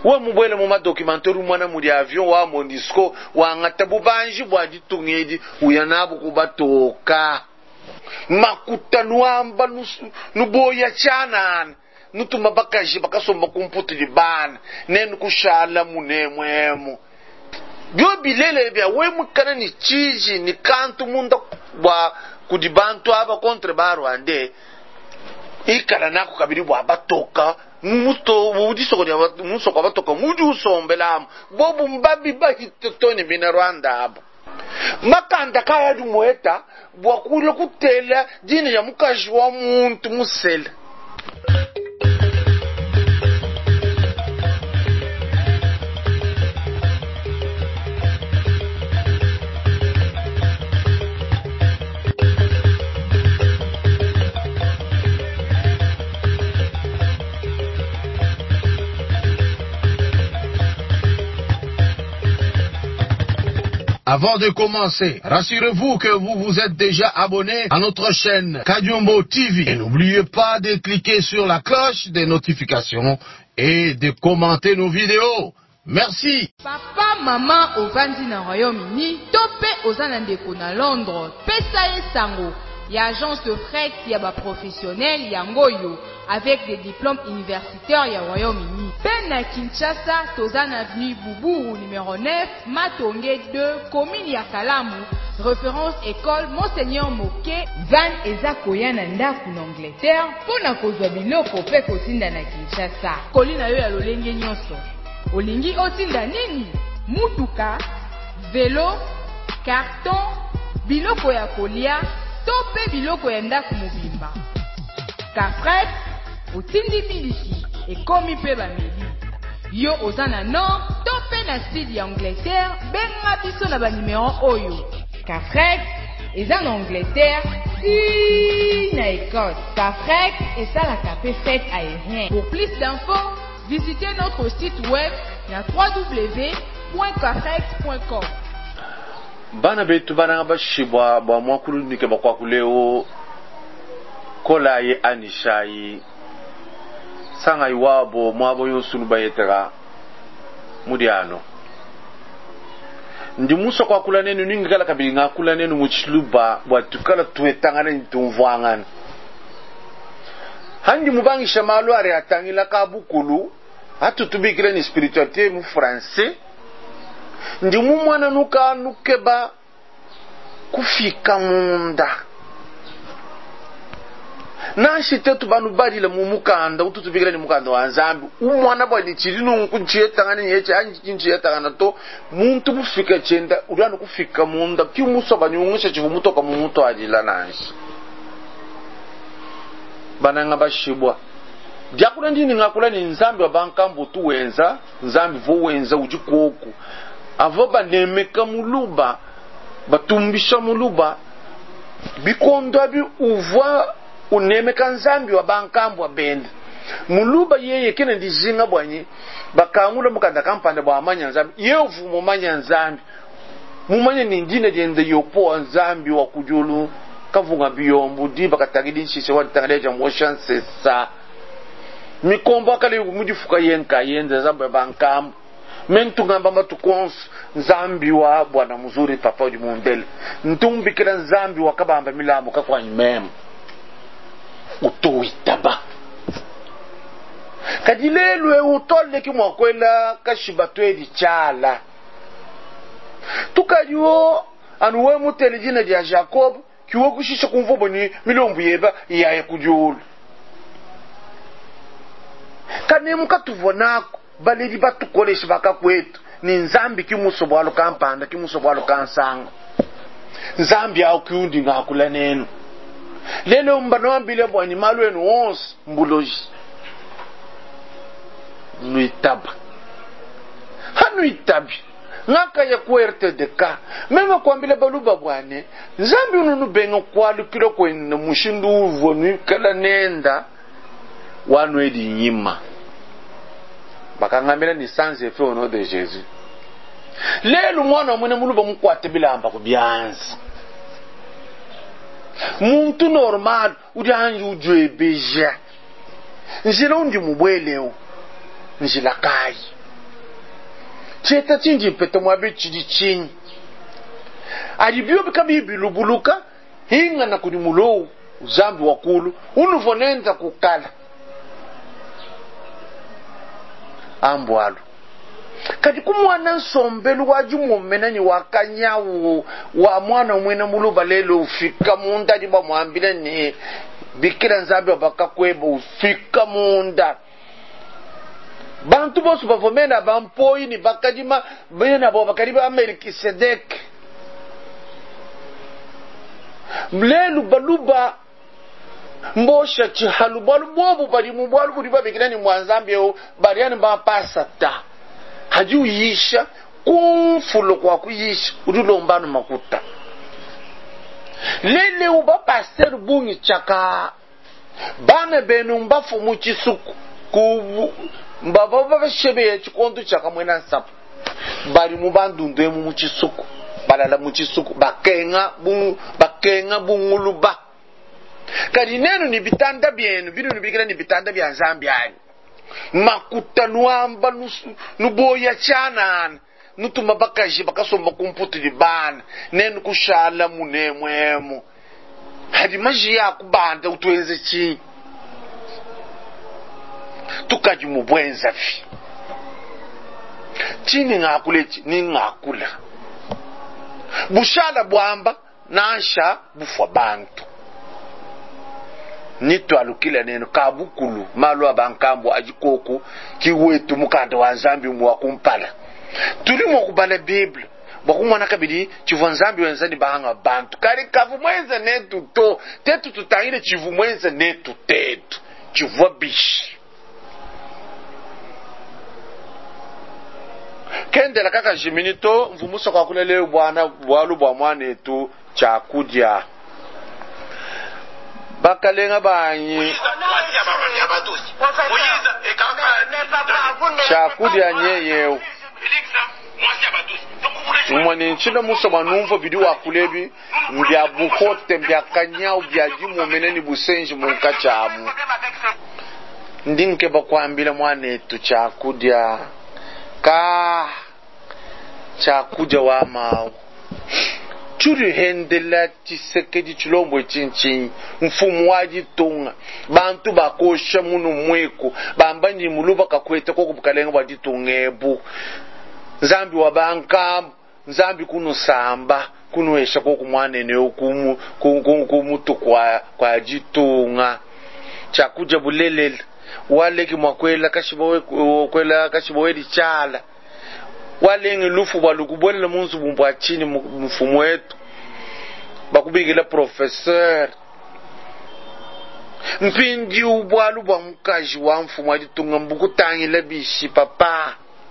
wa mubwele mu madocumentary mwana muri avion wa Monisco wa ngatabu banji bwa ditungedi uyanabu kubatoka makuta nuamba nuboya chana nutuma bakaji bakasomba kumputi libana nenu kushala munemwemo byo bilele bya wemukana ni chiji ni kantu munda bwa kudibantu aba kontre barwande ikala nako kabiri bwa batoka musto budiso ko muso ko batoka muju sombela bobu mbabi bahitotoni bina Rwanda aba makanda kaya dumweta bwa kulo kutela dini ya mukaji wa muntu musela. Avant de commencer, rassurez-vous que vous vous êtes déjà abonné à notre chaîne Kadiombo TV. Et n'oubliez pas de cliquer sur la cloche des notifications et de commenter nos vidéos. Merci. Papa, maman, au Vandi na Royaume-Uni, topé aux Anandeko na Londres, Pesaye Sango, y a agence de fret, y a professionnel, y a Ngoyo, avec des diplômes universitaires, y a Royaume-Uni. Ben à Kinshasa, Tozan Avenue Boubou, numéro 9, Matonge 2, commune ya Kalamu, référence école Monseigneur Moké, Van Ezakoya Nandaku en Angleterre, pour na kozwa biloko pe kotinda na Kinshasa. Kolina yo ya lolenge nyonso. Olingi otinda nini? Mutuka, vélo, carton, biloko ya kolia, tope biloko ya ndaku mobimba. Kafret, otindi miliki, ekomi pe bameli. Yo ozana nord, tope na sud ya Angleterre, benga biso na ba numéro oyo. Kafret, eza na Angleterre, si na Écosse. Kafret, eza la capé fête aérien. Pour plus d'infos, visitez notre site web na www.kafret.com. Bana betu bana bashibwa bwa mwakulu nike bakwa kuleo kola ye anishayi sanga iwabo mwabo yosunu bayetera mudiano ndi muso kwa kula nenu ningala kabili ngakula nenu muchiluba bwa tukala tuetangana ntumvwangana handi mubangisha malware atangila kabukulu hatu tubikire ni spiritualité mu français ndi mumwana nuka nukeba kufika munda nashi tetu banu badile mu mukanda ututubikire ni mukanda wa Nzambi umwana bwa lichirinu nkunchiyetangana nyeche anjinchiyetangana to muntu mufika chenda ulana kufika munda kimuso banyungusha chivumutoka mu muto ajila nashi bananga bashibwa Diakula ndini ngakula ni Nzambi wa bankambu tu wenza Nzambi vo wenza ujikoku avo banemeka muluba batumbisha muluba bikondo bi uva unemeka Nzambi wa bankambu wa bende muluba yeye kene ndizinga bwanyi bakangula mukanda kampanda bwa amanya Nzambi yevu mumanya Nzambi mumanya nindine jende yopo Nzambi wa kujulu kavunga biyombu di bakatagidi nshise wa tangaleja motion sesa mikombo akale mujifuka yenka yenza Nzambi bankambu mentu ngamba matukons Nzambi wa bwana mzuri papa udi mundele ntumbikira Nzambi wa kabamba milamu kakwa nyimemu utuitaba kadilelwe utole kimwakwela kashibatwedi chala tukajwo anuwe mutele jina dia Jacob kiwo kushisha kumvubo ni milombu yeba iyaye kujulu kanemuka tuvonako baledi batukoleshi bakakwetu ni Nzambi kimusobwalo kampanda kimusobwalo kansanga Nzambi au kiundi ngakula nenu lelo mbano ambile bwani malwenu wonse mbuloji nuitaba hanu itabi ngaka ya kuerte deka meme kwambile baluba bwane Nzambi ununu benga kwalu kilo kwenda mushindu uvonu kala nenda wanu edi nyima bakangambira ni sans effet au nom de Jésus lelo mwana mwene muluba mukwate bilamba kubyanza muntu normal udi anju ujwebeja njila undi mubweleo njila kai cheta chinji mpeta mwabe chidi chinyi alibio bikabi bilubuluka hinga na kunimulo zambi wakulu unuvonenza kukala ambwalu kati kumwana nsombelu wajumummenani wakanyawu wa mwana mwena muluba lelo ufika munda diba mwambile ni bikira nzambi wabakakweba ufika munda bantu bosu bavomena bampoi ni bakadima bena bo bakadiba Melkisedek mlelu baluba mbosha chihalubalu bobu bali mubwalu buli babikira ni mwanzambi bariani bapasata haju yisha kumfulo kwa kuyisha udulombano makuta lele uba pasteur bungi chaka bana benu mbafu muchisuku ku mbaba shebe chikonto chaka mwena sapu bari mubandundu mu muchisuku balala muchisuku bakenga bunguluba kadi nenu ni bitanda byenu binu nibikira ni bitanda bya Zambia makuta nuamba nuboya chana nutuma bakaji bakasomba kumputi libana nenu kushala munemwemo hadi maji yakubanda utwenze chi tukaji mubwenza fi chini ngakulechi ni ngakula bushala bwamba nasha bufwa bantu nito alukila neno kabukulu malu abankambo ajikoku kiwetu mukanda wa Nzambi mwakumpala tulimo kubala Biblia bakumwana kabidi chivu Nzambi wenzani bahanga bantu kari kavu mwenza netu to tetu tutangile chivu mwenza netu tetu chivu bishi kendela kaka jiminito mvumusa kwa kulele bwana bwalu bwa mwane tu chakudya bakalenga banyi chakudya nyeyeo mwani nchina musa manumva bidi wakulebi mbya buhote mbya kanyao mbya jimu meneni busenji munka chamu ndinke bakwambila mwane tu chakudya ka chakudya wa mao churi hendela Tshisekedi chilombo chinchin mfumu waji tunga bantu bakosha munu mweko bambanyi muluba kakweta koko bukalenga baditungebu Nzambi wabanka Nzambi kuno samba kuno esha koko mwanene okumu kumutu kwa jitunga chakuja bulelele wale kimwakwela kashibowe kwela kashibowe dichala wale ngelufu balukubwela munzu bumbwa chini mfumu wetu bakubigila professeur mpindi ubwalu bwa mukaji wa mfumu alitunga mbukutangila bishi papa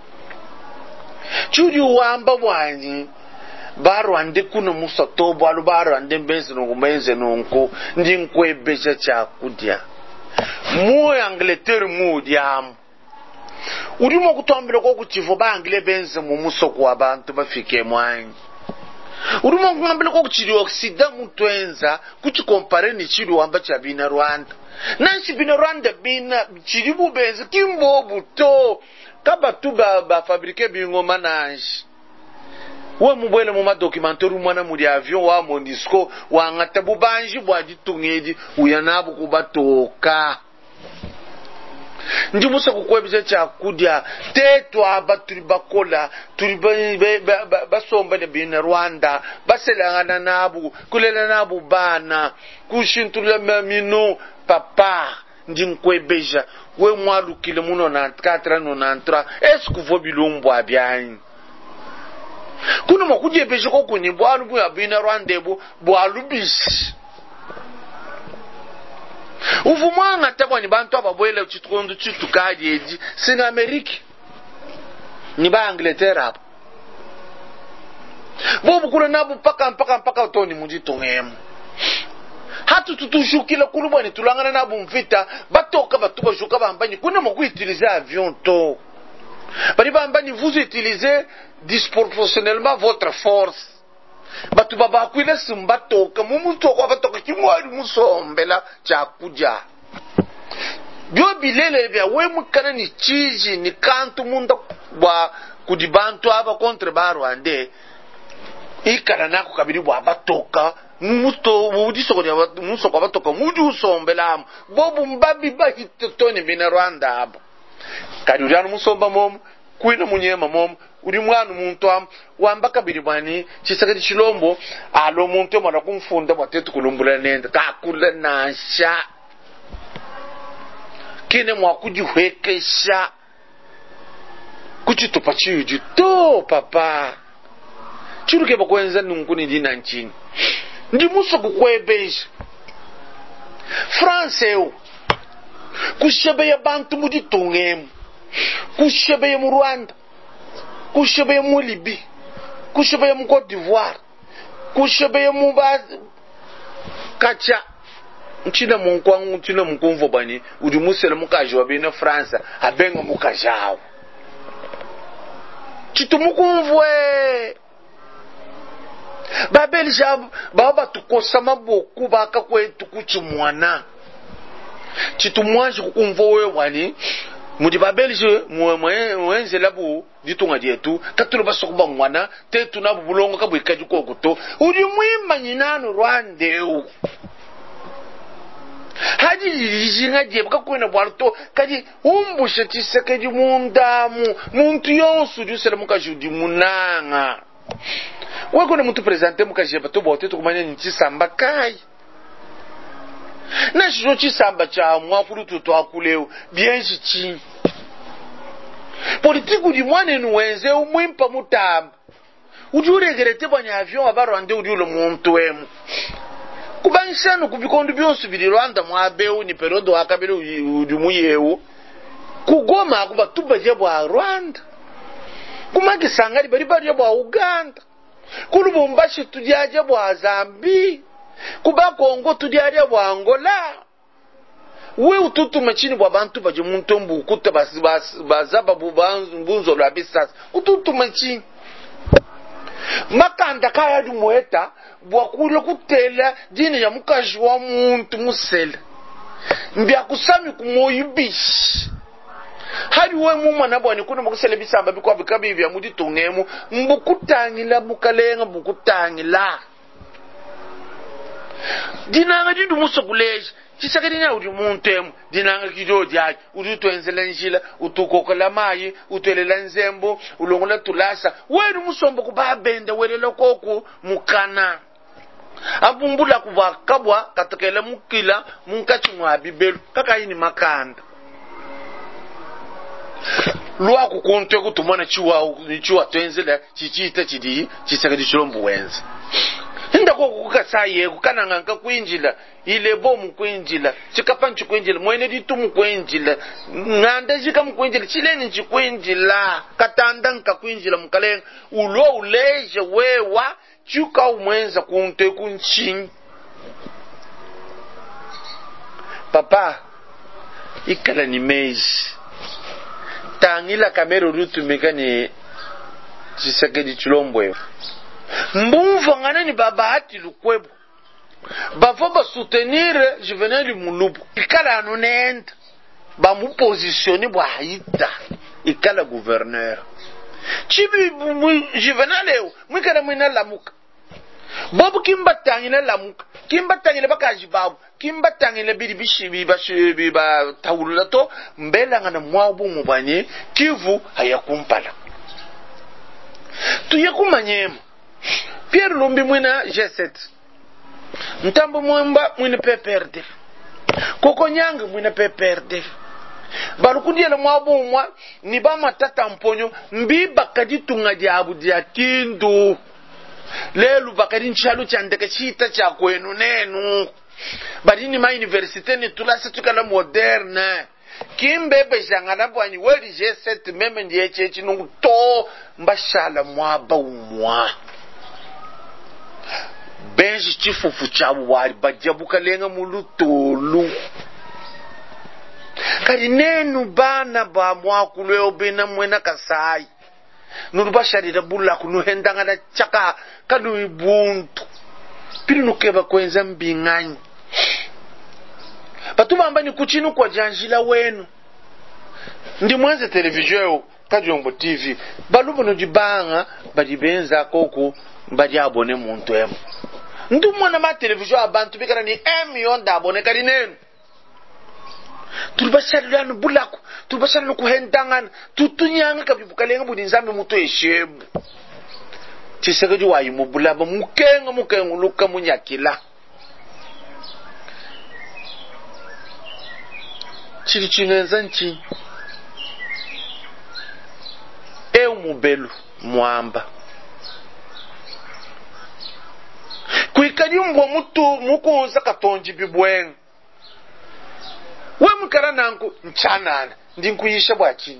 chudi uamba bwanyi barwande kuno musato bwalu barwande mbenze nukumenze nunko ndi nkwebecha chakudya mu Angleterre mu diamu urimo kutombera ko kuchivo bangile benze mu musoko wabantu bafike mwanyi urimo kungambira ko kuchiri oxida mutwenza kuchikompare ni chiri wamba cha bina Rwanda nansi bina Rwanda bina chiri bubenze kimbo buto kaba tuba ba fabriquer bingoma nanji we mubwele mu madocumentary mwana muri avion wa Monisco wa ngata bubanji bwa ditungedi uyanabu kubatoka ndi musa kukwebeza chakudya tetu aba turi bakola turi basomba ne bina Rwanda baselangana nabu kulela nabu bana kushintula mino papa ndi nkwebeja we mwalukile muno na 4 esku vobilombo abyanyi kuno makujebeje ko kuni bwalu bwa bina Rwanda bwalu bisi uvumanga tabwa ni bantu ababwele chitkondo chitukadi eji singa Amerika ni ba Angleterre hapo bobu kule nabu mpaka utoni mujitongemu hatu tutushukile kulubwa ni tulangana nabu mvita batoka batuba shuka bambanyi kuna mkuitilize avion to bari bambanyi vous utilisez disproportionnellement votre force batu baba kwile simbatoka mumutoko abatoka kimwali musombela chakudya byo bilele bya we mukana ni chiji ni kantu munda bwa kudibantu aba contre ba Rwanda ikala nako kabiri bwa batoka musoko batoka mudi usombela bobu mbabi bahitotone bina Rwanda aba kadi ujana musomba mom kuina munyema mom uri mwana muntu wamba kabiri bani Tshisekedi Tshilombo alo muntu mwana kumfunda batetu kulumbula nenda kakula nasha kine mwakujihwekesha kuchitupa chiji to papa chiruke bakwenza nunkuni dina nchini ndi muso kukwebesha France eu kushebe ya bantu mudi tungemu kushebe ya mu Rwanda kushebe ya mu Libye kushebe ya mu Côte d'Ivoire kushebe ya mu kacha nchina munkwangu nchina munkumvo bani udi musele mukaji wabina France abenga mukajao chitu mukumvwe babelja baba tukosa maboku baka kwetu kuchumwana chitu mwanji kukumvo we wani mudi babelje mwenze labu ditunga dietu katulo basokuba mwana tetu na bulongo kabwikaji kokuto udi mwimba nyinano Rwandeu haji yijinga jebka kwena bwarto kadi umbushe Tshisekedi mundamu muntu yonsu jusele mukajudi munanga wako na muntu presente mukajeba to bote to kumanya ntisamba kai na shijo chisamba cha mwafuru to akuleo bienji chi politiku di mwane nuwenze umwimpa mutamba ujuregerete banya avion abarwande udiulo muntu wemu kubanshano kubikondu byonsu biri Rwanda mwabeu ni perodo akabere udumuyewu kugoma kuba tubaje bwa Rwanda kumagi sangari bari bwa Uganda kulubumbashi tujaje bwa Zambi kuba Kongo tujaje bwa Angola we ututuma chini bwa bantu baje muntombu kuta bazaba bubanzu mbunzo lwa bisasa ututuma chini makanda kaya dumweta bwakule kutela dini ya mukaji wa muntu musela mbya kusami kumoyibishi hadi we mumwana bwani kuna mukusele bisamba bikwa bikabi bya mudi tungemu mbukutangila mukalenga mbukutangila dinanga dindu musokuleje Tshisekedi nya udi muntu emu dinanga kidoji yake udi twenzela njila utukokola mayi utwelela nzembo ulongola tulasa weru musombo kubabende welela koku mukana abumbula kuvakabwa katakele mukila munkachi mwabibelu kakayini makanda lwa kukonte kutumana chiwa twenzela chichita chidi Tshisekedi Tshilombo wenza inda kukasaye kukananga kwinjila ile bomu kwinjila chikapanchi kwinjila mwene ditumu kwinjila nganda jika mkwinjila chileni nchikwinjila katanda nka kwinjila mkalenga ulo uleje wewa chuka umwenza kunte kunchinyi papa ikala ni meji tangila kamero rutu mekani Tshisekedi Tshilombo mbumva ngana ni babahati lukwebo bavo ba soutenir Juvenal Mulubu ikala anonenda ba mu positioni bwa haita ikala gouverneur chibi Juvenal eo mwikala mwina lamuka bobu kimbatangina lamuka kimbatangile bakaji babu kimbatangile bibi ba tawulato mbela ngana mwabu mubanye Kivu hayakumpala tuyakumanyema Pierre Lumbi mwina G7 Ntambo mwamba mwina PPRD Koko Nyanga mwina PPRD balukudiela mwabumwa ni ba matata mponyo mbi bakadi tunga diabu dia kindu lelu bakadi nchalu chandeke chita cha kwenu nenu badini ma universite ni tulasa tukala moderne kimbebe jangana bwani weli G7 meme ndiye chechi nungu to mbashala mwaba umwa benji chifufu chabu wali bajabuka lenga mulutolu kali nenu bana ba mwakulwe obena mwena kasai nurubasharira bula kunuhendanga na chaka kanu ibuntu pili nukeba kwenza mbinganyi batu bamba ni kuchinu kwa janjila wenu ndi mwenze televizio Kajumbo TV balubo no jibanga bajibenza koko baji abone muntu emu ndu mwana ma television abantu bikara ni 1 million d'abone kali nenu tulibashalulana bulako tulibashalana kuhendangana tutunyanga kabibukalenga budi nzambe muto eshebu Chiseke ju wayi mubulaba mukenga luka munyakila chili chinenza nchi mubelu mwamba kuikali mbwa mutu mukunza katonji bibwenga we mukara nanku nchanana ndinkuyisha bwachini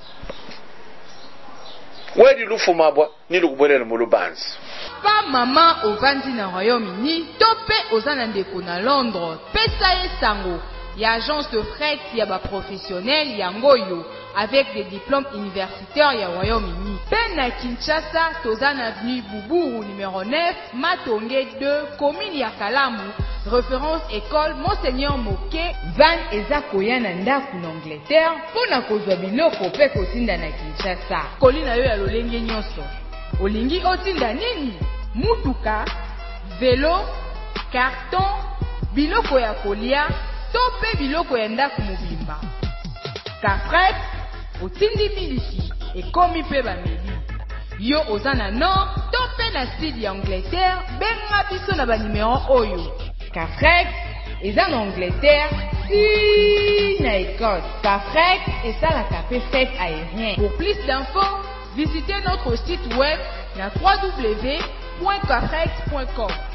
wedi lufumabwa nilukubwerera mu lubanzi pa mama ovandi na Royaume-Uni tope ozana ndeko na Londres pesa ye sango ya agence de fret ya ba professionnel ya ngoyo avec des diplômes universitaires ya Royaume-Uni. Pen à Kinshasa, Tozan avenue Boubou numéro 9, Matonge 2, commune ya Kalamu, référence école Monseigneur Moké, Van eza koya na ndaku na Angleterre, pona kozwa biloko pe kotinda na Kinshasa. Kolina yo ya lolenge nyonso. Olingi otinda nini? Mutuka, vélo, carton, biloko ya kolia, tope biloko ya ndaku mobimba. Kafret, otindi miliki, ekomi pe bameli. Yo ozana nord, tope na sud ya Angleterre, benga biso na ba numéro oyo. Kafret, eza na Angleterre, si na Écosse. Kafret, eza la capé fret aérien. Pour plus d'infos, visitez notre site web na www.kafret.com.